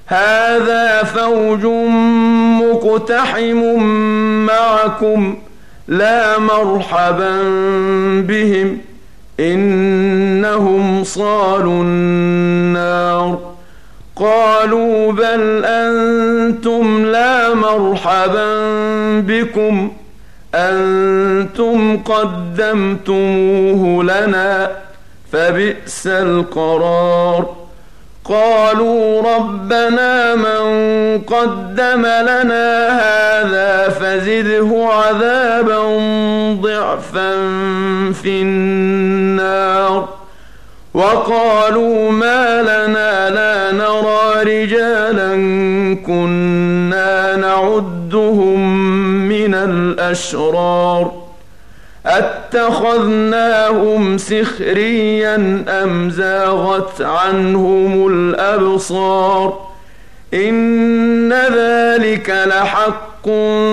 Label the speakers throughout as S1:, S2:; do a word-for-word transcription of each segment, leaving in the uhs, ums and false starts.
S1: هذا فوج مقتحم معكم لا مرحبا بهم إنهم صالوا النار. قالوا بل أنتم لا مرحبا بكم أنتم قدمتموه لنا فبئس القرار. قالوا ربنا من قدم لنا هذا فزده عذابا ضعفا في النار. وقالوا ما لنا لا نرى رجالا كنا نعدهم من الأشرار أتخذناهم سخريا أم زاغت عنهم الأبصار إن ذلك لحق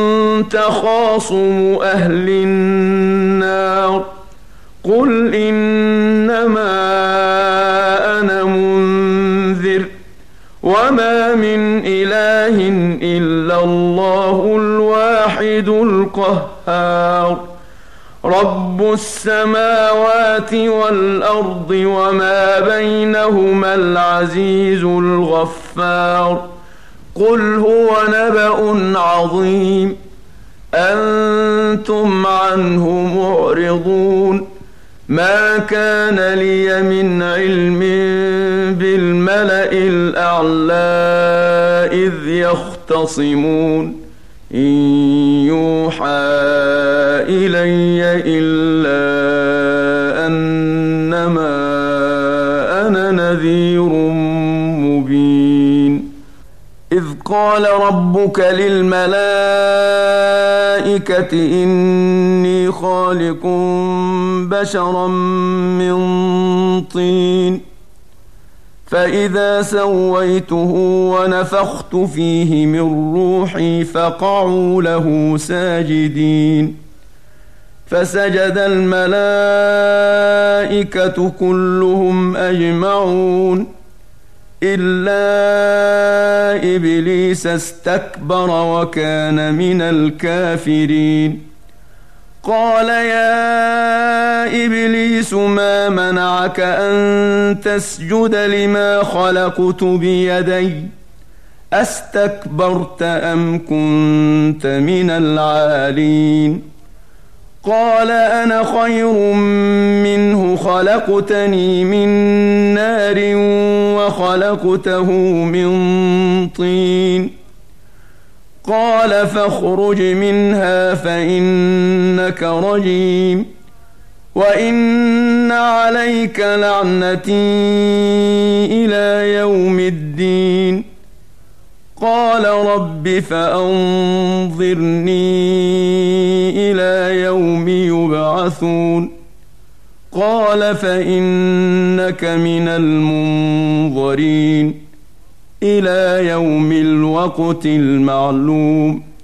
S1: تخاصم أهل النار. قل إنما أنا منذر وما من إله إلا الله الواحد القهار. رب السماوات والأرض وما بينهما العزيز الغفار. قل هو نبأ عظيم أنتم عنه معرضون. ما كان لي من علم بالملأ الأعلى إذ يختصمون إن يوحى إلي إلا أنما أنا نذير مبين. إذ قال ربك للملائكة إني خالق بشرا من طين فإذا سويته ونفخت فيه من روحي فقعوا له ساجدين. فسجد الملائكة كلهم أجمعون إلا إبليس استكبر وكان من الكافرين. قال يا إبليس ما منعك أن تسجد لما خلقت بيدي أستكبرت أم كنت من العالين؟ قال أنا خير منه خلقتني من نار وخلقته من طين. قال فاخرج منها فإنك رجيم وإن عليك لعنتي إلى يوم الدين. قال رب فأنظرني إلى يوم يبعثون. قال فإنك من المنظرين إلى يوم الوقت المعلوم.